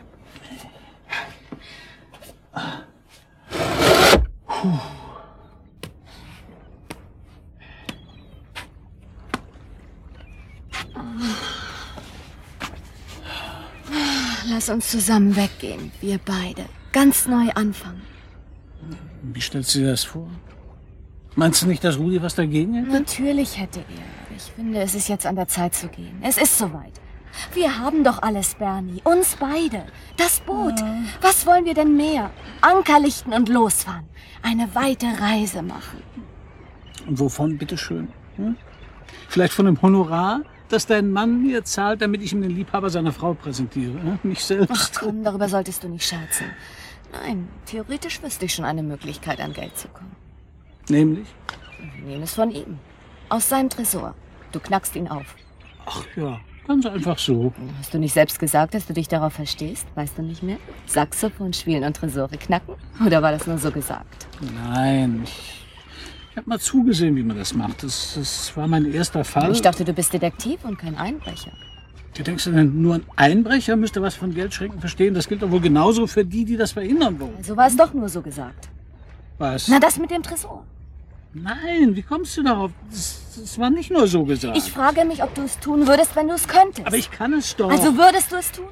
Lass uns zusammen weggehen, wir beide. Ganz neu anfangen. Wie stellst du dir das vor? Meinst du nicht, dass Rudi was dagegen hätte? Natürlich hätte er. Aber ich finde, es ist jetzt an der Zeit zu gehen. Es ist soweit. Wir haben doch alles, Bernie. Uns beide. Das Boot. Ja. Was wollen wir denn mehr? Anker lichten und losfahren. Eine weite Reise machen. Und wovon, bitteschön? Hm? Vielleicht von dem Honorar, das dein Mann mir zahlt, damit ich ihm den Liebhaber seiner Frau präsentiere. Hm? Mich selbst. Ach komm, darüber solltest du nicht scherzen. Nein, theoretisch wüsste ich schon eine Möglichkeit, an Geld zu kommen. Nämlich? Wir nehmen es von ihm. Aus seinem Tresor. Du knackst ihn auf. Ach ja, ganz einfach so. Hast du nicht selbst gesagt, dass du dich darauf verstehst? Weißt du nicht mehr? Saxophon spielen und Tresore knacken? Oder war das nur so gesagt? Nein, ich habe mal zugesehen, wie man das macht. Das war mein erster Fall. Ich dachte, du bist Detektiv und kein Einbrecher. Wie denkst du denn, nur ein Einbrecher müsste was von Geldschränken verstehen? Das gilt doch wohl genauso für die das verhindern wollen. Also war es doch nur so gesagt. Was? Na, das mit dem Tresor. Nein, wie kommst du darauf? Das war nicht nur so gesagt. Ich frage mich, ob du es tun würdest, wenn du es könntest. Aber ich kann es doch. Also würdest du es tun?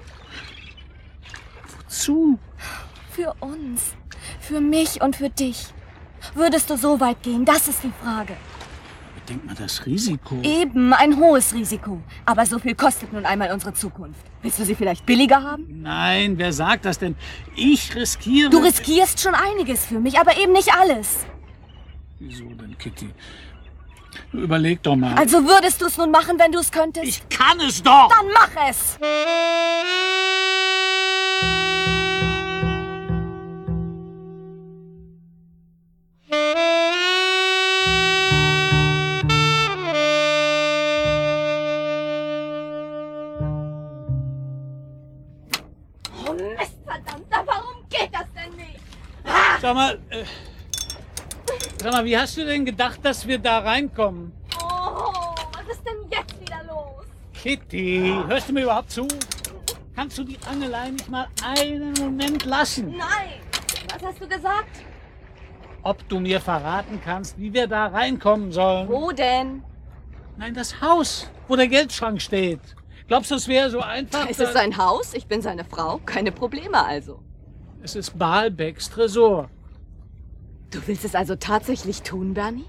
Wozu? Für uns. Für mich und für dich. Würdest du so weit gehen? Das ist die Frage. Denk mal, das Risiko. Eben, ein hohes Risiko. Aber so viel kostet nun einmal unsere Zukunft. Willst du sie vielleicht billiger haben? Nein, wer sagt das denn? Ich riskiere... Du riskierst schon einiges für mich, aber eben nicht alles. Wieso denn, Kitty? Überleg doch mal. Also würdest du es nun machen, wenn du es könntest? Ich kann es doch! Dann mach es! Oh Mist, verdammter, warum geht das denn nicht? Sag mal, wie hast du denn gedacht, dass wir da reinkommen? Oh, was ist denn jetzt wieder los? Kitty, hörst du mir überhaupt zu? Kannst du die Angelei nicht mal einen Moment lassen? Nein! Was hast du gesagt? Ob du mir verraten kannst, wie wir da reinkommen sollen? Wo denn? Nein, das Haus, wo der Geldschrank steht. Glaubst du, es wäre so einfach? Es ist sein Haus, ich bin seine Frau. Keine Probleme also. Es ist Baalbeks Tresor. Du willst es also tatsächlich tun, Bernie?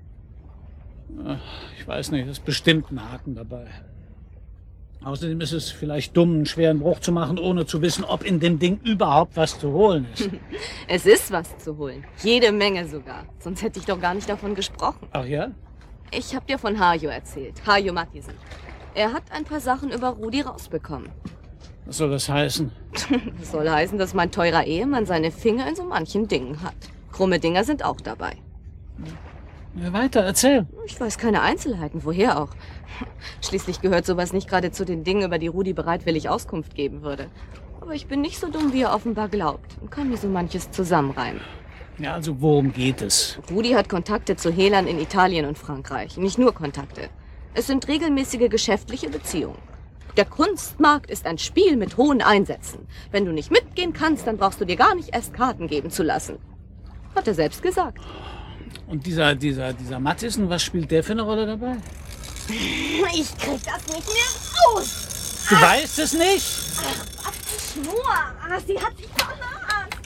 Ich weiß nicht, es ist bestimmt ein Haken dabei. Außerdem ist es vielleicht dumm, einen schweren Bruch zu machen, ohne zu wissen, ob in dem Ding überhaupt was zu holen ist. Es ist was zu holen. Jede Menge sogar. Sonst hätte ich doch gar nicht davon gesprochen. Ach ja? Ich habe dir von Hajo erzählt. Hajo Matthiesen. Er hat ein paar Sachen über Rudi rausbekommen. Was soll das heißen? Das soll heißen, dass mein teurer Ehemann seine Finger in so manchen Dingen hat. Krumme Dinger sind auch dabei. Ja, weiter, erzähl. Ich weiß keine Einzelheiten, woher auch. Schließlich gehört sowas nicht gerade zu den Dingen, über die Rudi bereitwillig Auskunft geben würde. Aber ich bin nicht so dumm, wie er offenbar glaubt und kann mir so manches zusammenreimen. Ja, also worum geht es? Rudi hat Kontakte zu Hehlern in Italien und Frankreich. Nicht nur Kontakte. Es sind regelmäßige geschäftliche Beziehungen. Der Kunstmarkt ist ein Spiel mit hohen Einsätzen. Wenn du nicht mitgehen kannst, dann brauchst du dir gar nicht erst Karten geben zu lassen. Hat er selbst gesagt. Und dieser Matthiesen, was spielt der für eine Rolle dabei? Ich krieg das nicht mehr raus. Du weißt es nicht? Ach, was für Schnur. Sie hat sich verhört.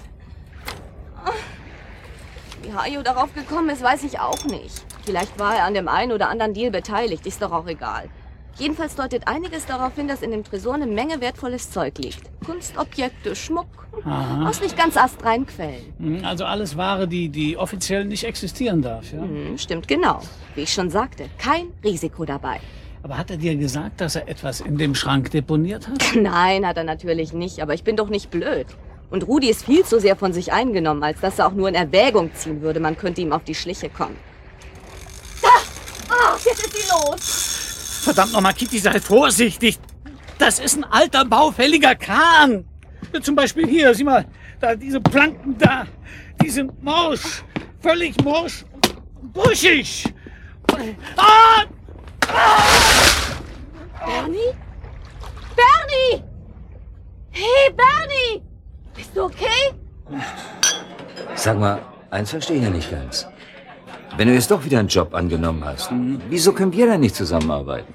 Wie Hajo darauf gekommen ist, weiß ich auch nicht. Vielleicht war er an dem einen oder anderen Deal beteiligt, ist doch auch egal. Jedenfalls deutet einiges darauf hin, dass in dem Tresor eine Menge wertvolles Zeug liegt. Kunstobjekte, Schmuck, aus nicht ganz astreinen Quellen. Also alles Ware, die offiziell nicht existieren darf, ja? Stimmt genau. Wie ich schon sagte, kein Risiko dabei. Aber hat er dir gesagt, dass er etwas in dem Schrank deponiert hat? Nein, hat er natürlich nicht, aber ich bin doch nicht blöd. Und Rudi ist viel zu sehr von sich eingenommen, als dass er auch nur in Erwägung ziehen würde, man könnte ihm auf die Schliche kommen. Da! Oh, jetzt ist sie los! Verdammt nochmal, Kitty, sei vorsichtig. Das ist ein alter, baufälliger Kahn. Zum Beispiel hier, sieh mal, da diese Planken da, die sind morsch, völlig morsch und brüchig. Ah! Ah! Bernie? Bernie! Hey, Bernie! Bist du okay? Sag mal, eins verstehe ich ja nicht ganz. Wenn du jetzt doch wieder einen Job angenommen hast, wieso können wir dann nicht zusammenarbeiten?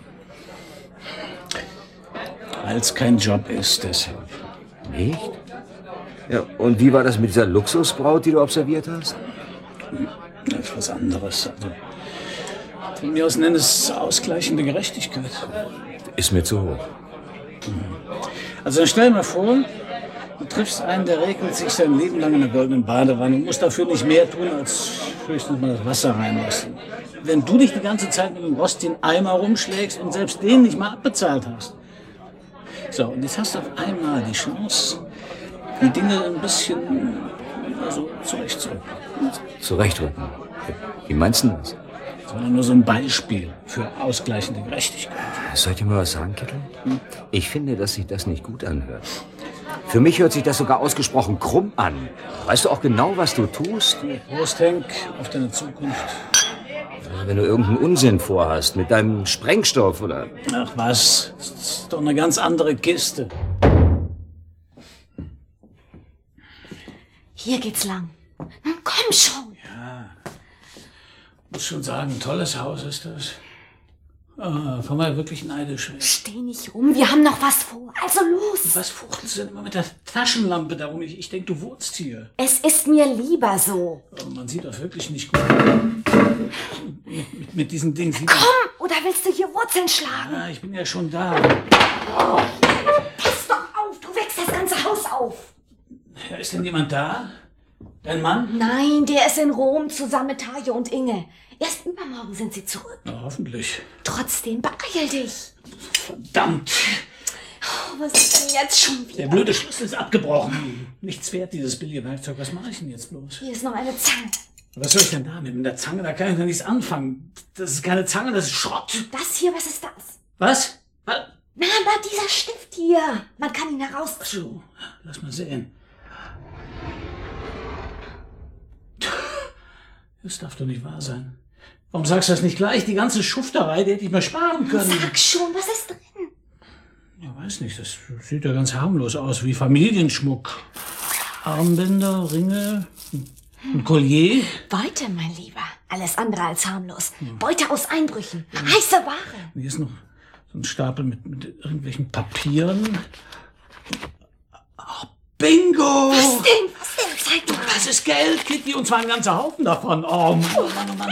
Weil es kein Job ist, deshalb. Nicht? Ja, und wie war das mit dieser Luxusbraut, die du observiert hast? Das ist was anderes. Also, von mir aus nenn es ausgleichende Gerechtigkeit. Ist mir zu hoch. Also dann stell dir mal vor, du triffst einen, der regelt sich sein Leben lang in der goldenen Badewanne und muss dafür nicht mehr tun, als höchstens mal das Wasser reinlassen. Wenn du dich die ganze Zeit mit dem rostigen Eimer rumschlägst und selbst den nicht mal abbezahlt hast. So, und jetzt hast du auf einmal die Chance, die Dinge ein bisschen zurechtzurücken. Zurechtrücken? Wie meinst du das? Das war nur so ein Beispiel für ausgleichende Gerechtigkeit. Soll ich dir mal was sagen, Kittel? Ich finde, dass sich das nicht gut anhört. Für mich hört sich das sogar ausgesprochen krumm an. Weißt du auch genau, was du tust? Prost, Henk, auf deine Zukunft. Wenn du irgendeinen Unsinn vorhast, mit deinem Sprengstoff oder... Ach was, das ist doch eine ganz andere Kiste. Hier geht's lang. Komm schon. Ja, muss schon sagen, ein tolles Haus ist das. Von mir wirklich neidisch. Steh nicht rum, wir haben noch was vor. Also los. Was fuchtelst du denn immer mit der Taschenlampe darum? Ich denke, du wohnst hier. Es ist mir lieber so. Aber man sieht doch wirklich nicht gut. Mit diesen Dingen sieht Komm, oder willst du hier Wurzeln schlagen? Ja, ich bin ja schon da. Oh, pass doch auf, du wächst das ganze Haus auf. Ja, ist denn jemand da? Dein Mann? Nein, der ist in Rom zusammen mit Hajo und Inge. Erst übermorgen sind sie zurück. Na, hoffentlich. Trotzdem, beeil dich. Verdammt. Oh, was ist denn jetzt schon wieder? Der blöde Schlüssel ist abgebrochen. Nichts wert, dieses billige Werkzeug. Was mache ich denn jetzt bloß? Hier ist noch eine Zange. Was soll ich denn damit? Mit der Zange, da kann ich doch nichts anfangen. Das ist keine Zange, das ist Schrott. Und das hier, was ist das? Was? Na, aber dieser Stift hier. Man kann ihn herausziehen. So, lass mal sehen. Das darf doch nicht wahr sein. Warum sagst du das nicht gleich? Die ganze Schufterei, die hätte ich mir sparen können. Sag schon, was ist drin? Ja, weiß nicht, das sieht ja ganz harmlos aus, wie Familienschmuck. Armbänder, Ringe, ein Collier. Beute, mein Lieber. Alles andere als harmlos. Beute aus Einbrüchen. Heiße Ware. Hier ist noch so ein Stapel mit irgendwelchen Papieren. Ach, Bingo! Was denn? Was denn? Zeig mal. Das ist Geld, Kitty, und zwar ein ganzer Haufen davon. Oh Mann, oh Mann, oh Mann.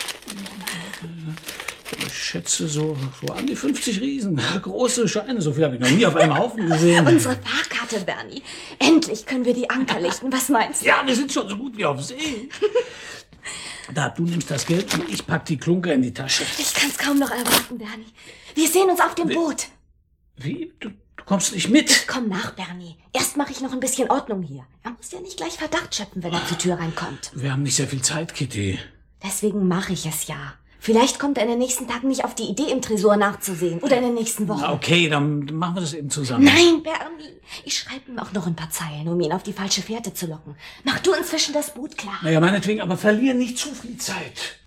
Ich schätze so an die 50 Riesen. Große Scheine, so viel habe ich noch nie auf einem Haufen gesehen. Unsere Fahrkarte, Bernie. Endlich können wir die Anker lichten. Was meinst du? Ja, wir sind schon so gut wie auf See. Da, du nimmst das Geld und ich pack die Klunker in die Tasche. Ich kann's kaum noch erwarten, Bernie. Wir sehen uns auf dem Boot. Wie? Du kommst nicht mit? Komm nach, Bernie. Erst mache ich noch ein bisschen Ordnung hier. Er muss ja nicht gleich Verdacht schöpfen, wenn er zur Tür reinkommt. Wir haben nicht sehr viel Zeit, Kitty. Deswegen mache ich es ja. Vielleicht kommt er in den nächsten Tagen nicht auf die Idee, im Tresor nachzusehen. Oder in den nächsten Wochen. Na, okay, dann machen wir das eben zusammen. Nein, Bernie. Ich schreibe ihm auch noch ein paar Zeilen, um ihn auf die falsche Fährte zu locken. Mach du inzwischen das Boot klar. Naja, meinetwegen, aber verlier nicht zu viel Zeit.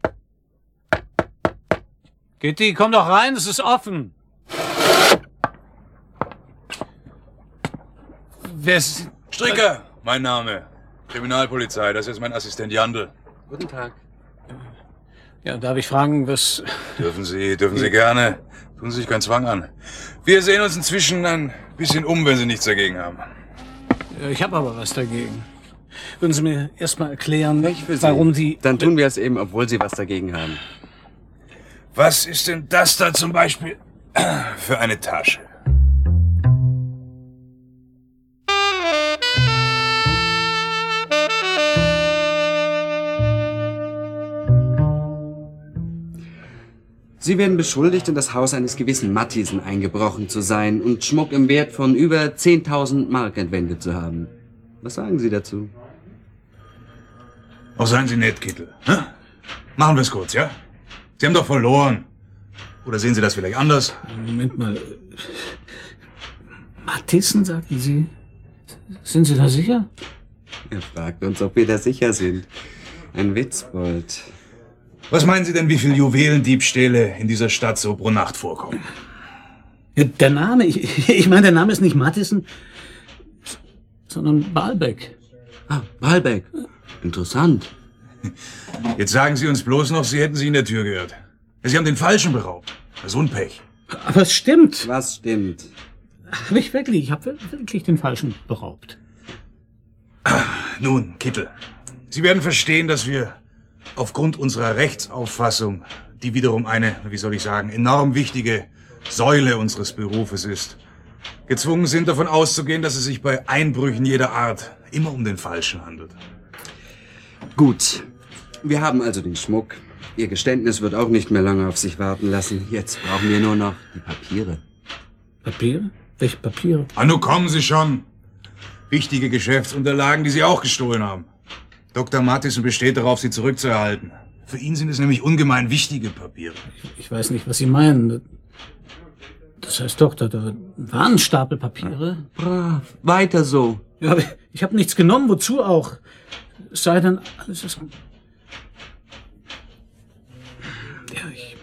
Kitty, komm doch rein, es ist offen. Wer ist... Stricker, mein Name. Kriminalpolizei, das ist mein Assistent Jandl. Guten Tag. Ja, darf ich fragen, was... Dürfen Sie gerne. Tun Sie sich keinen Zwang an. Wir sehen uns inzwischen ein bisschen um, wenn Sie nichts dagegen haben. Ja, ich habe aber was dagegen. Würden Sie mir erst mal erklären, warum Sie... Dann tun wir es eben, obwohl Sie was dagegen haben. Was ist denn das da zum Beispiel für eine Tasche? Sie werden beschuldigt, in das Haus eines gewissen Matthiesen eingebrochen zu sein und Schmuck im Wert von über 10.000 Mark entwendet zu haben. Was sagen Sie dazu? Oh, seien Sie nett, Kittel. Hm? Machen wir es kurz, ja? Sie haben doch verloren. Oder sehen Sie das vielleicht anders? Moment mal. Mathiesen, sagten Sie? Sind Sie da sicher? Er fragt uns, ob wir da sicher sind. Ein Witzbold. Was meinen Sie denn, wie viele Juwelendiebstähle in dieser Stadt so pro Nacht vorkommen? Ja, der Name, ich meine, der Name ist nicht Mathiesen, sondern Balbeck. Ah, Balbeck. Interessant. Jetzt sagen Sie uns bloß noch, Sie hätten sie in der Tür gehört. Sie haben den Falschen beraubt. Das ist Unpech. Aber es stimmt. Was stimmt? Habe ich wirklich? Ich habe wirklich den Falschen beraubt. Nun, Kittel, Sie werden verstehen, dass wir aufgrund unserer Rechtsauffassung, die wiederum eine, wie soll ich sagen, enorm wichtige Säule unseres Berufes ist, gezwungen sind, davon auszugehen, dass es sich bei Einbrüchen jeder Art immer um den Falschen handelt. Gut. Wir haben also den Schmuck. Ihr Geständnis wird auch nicht mehr lange auf sich warten lassen. Jetzt brauchen wir nur noch die Papiere. Papiere? Welche Papiere? Ah, nun kommen Sie schon. Wichtige Geschäftsunterlagen, die Sie auch gestohlen haben. Dr. Mathiesen besteht darauf, sie zurückzuerhalten. Für ihn sind es nämlich ungemein wichtige Papiere. Ich weiß nicht, was Sie meinen. Das heißt doch, da waren ein Stapel Papiere. Brav, weiter so. Ja, aber ich habe nichts genommen, wozu auch? Es sei denn, alles ist... Ja, ich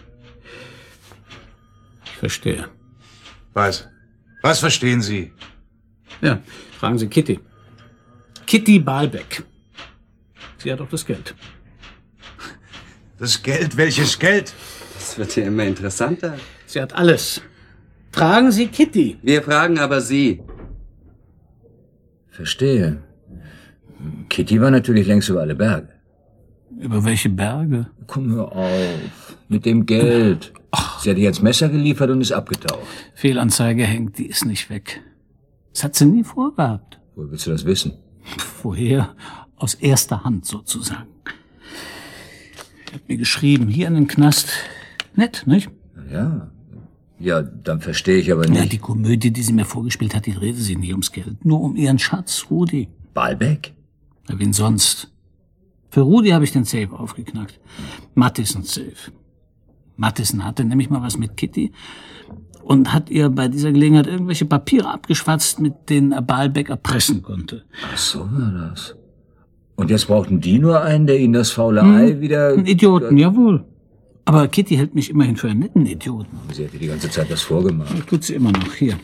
verstehe. Was verstehen Sie? Ja, fragen Sie Kitty. Kitty Balbeck. Sie hat auch das Geld. Das Geld? Welches Geld? Das wird ja immer interessanter. Sie hat alles. Fragen Sie Kitty. Wir fragen aber Sie. Verstehe. Kitty war natürlich längst über alle Berge. Über welche Berge? Komm hör auf. Mit dem Geld. Sie hat ihr jetzt Messer geliefert und ist abgetaucht. Fehlanzeige hängt, die ist nicht weg. Das hat sie nie vorgehabt. Woher willst du das wissen? Woher? Aus erster Hand sozusagen. Er hat mir geschrieben, hier in den Knast. Nett, nicht? Ja. Ja, dann verstehe ich aber nicht. Ja, die Komödie, die sie mir vorgespielt hat, die drehte sich nicht ums Geld. Nur um ihren Schatz, Rudi. Balbeck? Ja, wen sonst? Für Rudi habe ich den Safe aufgeknackt. Mattisons Safe. Mattison hatte nämlich mal was mit Kitty und hat ihr bei dieser Gelegenheit irgendwelche Papiere abgeschwatzt, mit denen er Balbeck erpressen konnte. Ach, so war das. Und jetzt brauchten die nur einen, der ihnen das faule Ei wieder... Einen Idioten, jawohl. Aber Kitty hält mich immerhin für einen netten Idioten. Sie hat dir die ganze Zeit das vorgemacht. Das tut sie immer noch, hier.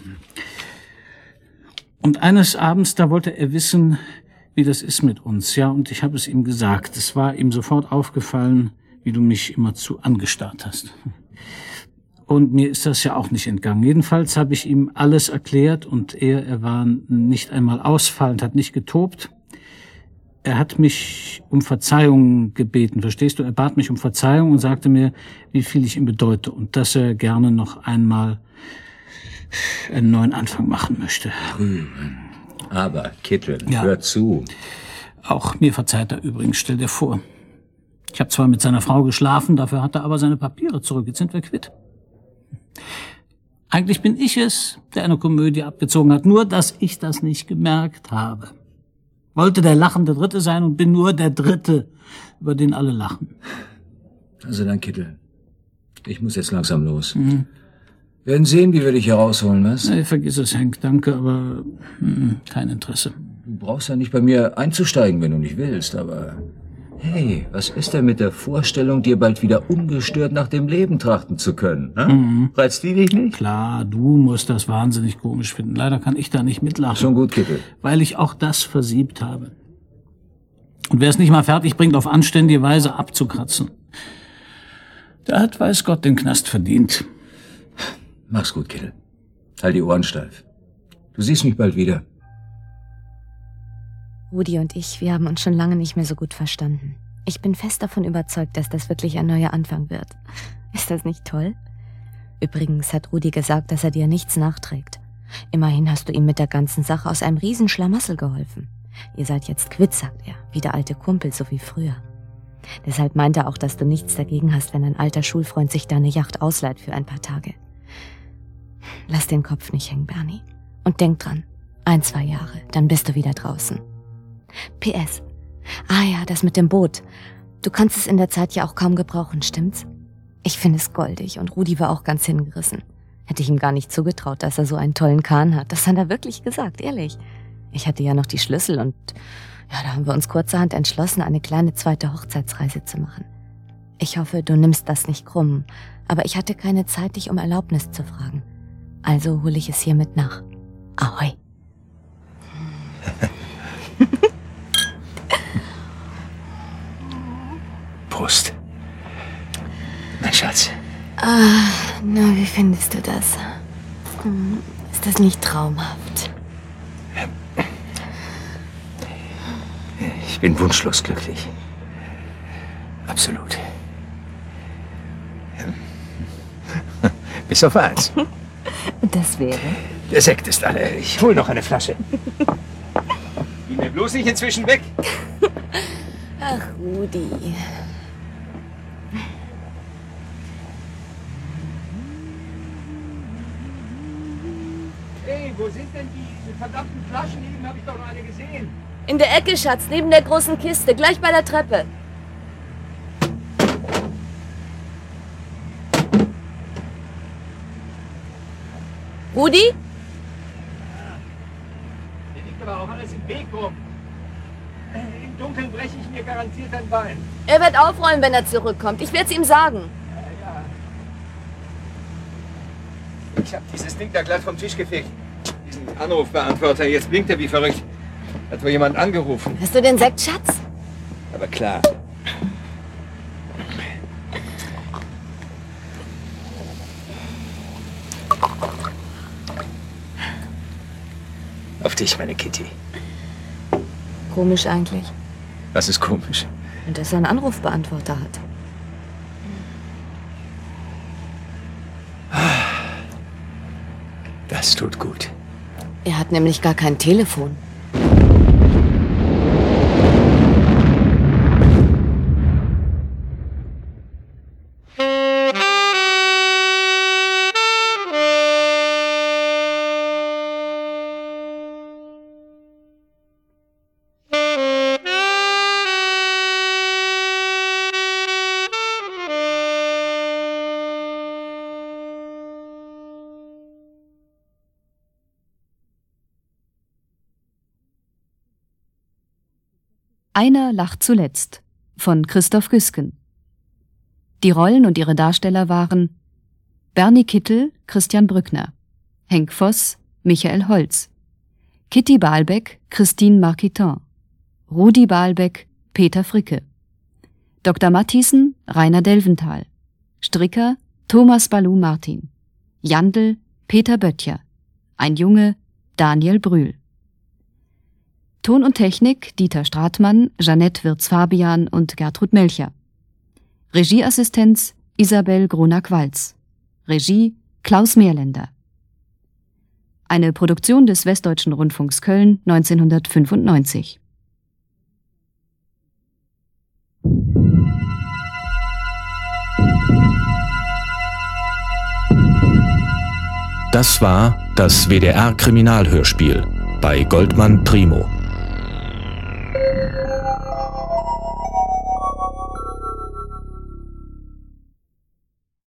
Und eines Abends, da wollte er wissen, wie das ist mit uns. Ja, und ich habe es ihm gesagt. Es war ihm sofort aufgefallen, wie du mich immerzu angestarrt hast. Und mir ist das ja auch nicht entgangen. Jedenfalls habe ich ihm alles erklärt und er war nicht einmal ausfallend, hat nicht getobt. Er hat mich um Verzeihung gebeten, verstehst du? Er bat mich um Verzeihung und sagte mir, wie viel ich ihm bedeute und dass er gerne noch einmal einen neuen Anfang machen möchte. Aber, Kittel, ja. Hör zu. Auch mir verzeiht er übrigens, stell dir vor. Ich habe zwar mit seiner Frau geschlafen, dafür hat er aber seine Papiere zurück. Jetzt sind wir quitt. Eigentlich bin ich es, der eine Komödie abgezogen hat, nur dass ich das nicht gemerkt habe. Wollte der lachende Dritte sein und bin nur der Dritte, über den alle lachen. Also dann, Kittel. Ich muss jetzt langsam los. Werden sehen, wie wir dich herausholen, was? Nee, vergiss es, Henk, danke, aber kein Interesse. Du brauchst ja nicht bei mir einzusteigen, wenn du nicht willst, aber... Hey, was ist denn mit der Vorstellung, dir bald wieder ungestört nach dem Leben trachten zu können? Reizt die dich nicht? Klar, du musst das wahnsinnig komisch finden. Leider kann ich da nicht mitlachen. Schon gut, Kittel. Weil ich auch das versiebt habe. Und wer es nicht mal fertig bringt, auf anständige Weise abzukratzen, der hat, weiß Gott, den Knast verdient. Mach's gut, Kittel. Halt die Ohren steif. Du siehst mich bald wieder. Rudi und ich, wir haben uns schon lange nicht mehr so gut verstanden. Ich bin fest davon überzeugt, dass das wirklich ein neuer Anfang wird. Ist das nicht toll? Übrigens hat Rudi gesagt, dass er dir nichts nachträgt. Immerhin hast du ihm mit der ganzen Sache aus einem Riesenschlamassel geholfen. Ihr seid jetzt quitt, sagt er, wie der alte Kumpel, so wie früher. Deshalb meint er auch, dass du nichts dagegen hast, wenn ein alter Schulfreund sich deine Yacht ausleiht für ein paar Tage. Lass den Kopf nicht hängen, Bernie. Und denk dran, 1-2 Jahre, dann bist du wieder draußen. PS. Ah ja, das mit dem Boot. Du kannst es in der Zeit ja auch kaum gebrauchen, stimmt's? Ich finde es goldig und Rudi war auch ganz hingerissen. Hätte ich ihm gar nicht zugetraut, dass er so einen tollen Kahn hat. Das hat er wirklich gesagt, ehrlich. Ich hatte ja noch die Schlüssel und ja, da haben wir uns kurzerhand entschlossen, eine kleine zweite Hochzeitsreise zu machen. Ich hoffe, du nimmst das nicht krumm, aber ich hatte keine Zeit, dich um Erlaubnis zu fragen. Also hole ich es hiermit nach. Ahoi. Prost. Mein Schatz. Ah, na, wie findest du das? Ist das nicht traumhaft? Ich bin wunschlos glücklich. Absolut. Bis auf eins. Und das wäre? Der Sekt ist alle. Ich hol noch eine Flasche. Geh mir bloß nicht inzwischen weg. Ach, Rudi. Hey, wo sind denn die verdammten Flaschen? Eben habe ich doch noch eine gesehen. In der Ecke, Schatz, neben der großen Kiste, gleich bei der Treppe. Rudi? Hier liegt aber auch alles im Weg rum. Im Dunkeln breche ich mir garantiert ein Bein. Er wird aufräumen, wenn er zurückkommt. Ich werde es ihm sagen. Ja. Ich habe dieses Ding da glatt vom Tisch gefegt. Diesen Anrufbeantworter. Jetzt blinkt er wie verrückt. Hat wohl jemand angerufen. Hast du den Sekt, Schatz? Aber klar. Auf dich, meine Kitty. Komisch eigentlich. Was ist komisch? Und dass er einen Anrufbeantworter hat. Das tut gut. Er hat nämlich gar kein Telefon. Einer lacht zuletzt von Christoph Güsken. Die Rollen und ihre Darsteller waren Bernie Kittel, Christian Brückner, Henk Voss, Michael Holz, Kitty Balbeck, Christine Marquiton, Rudi Balbeck, Peter Fricke, Dr. Mathiesen, Rainer Delventhal, Stricker, Thomas Balou-Martin, Jandl, Peter Böttcher, ein Junge, Daniel Brühl. Ton und Technik Dieter Stratmann, Jeanette Wirz-Fabian und Gertrud Melcher. Regieassistenz Isabel Gronack-Walz. Regie Klaus Mehrländer. Eine Produktion des Westdeutschen Rundfunks Köln 1995. Das war das WDR Kriminalhörspiel bei Goldmann Primo.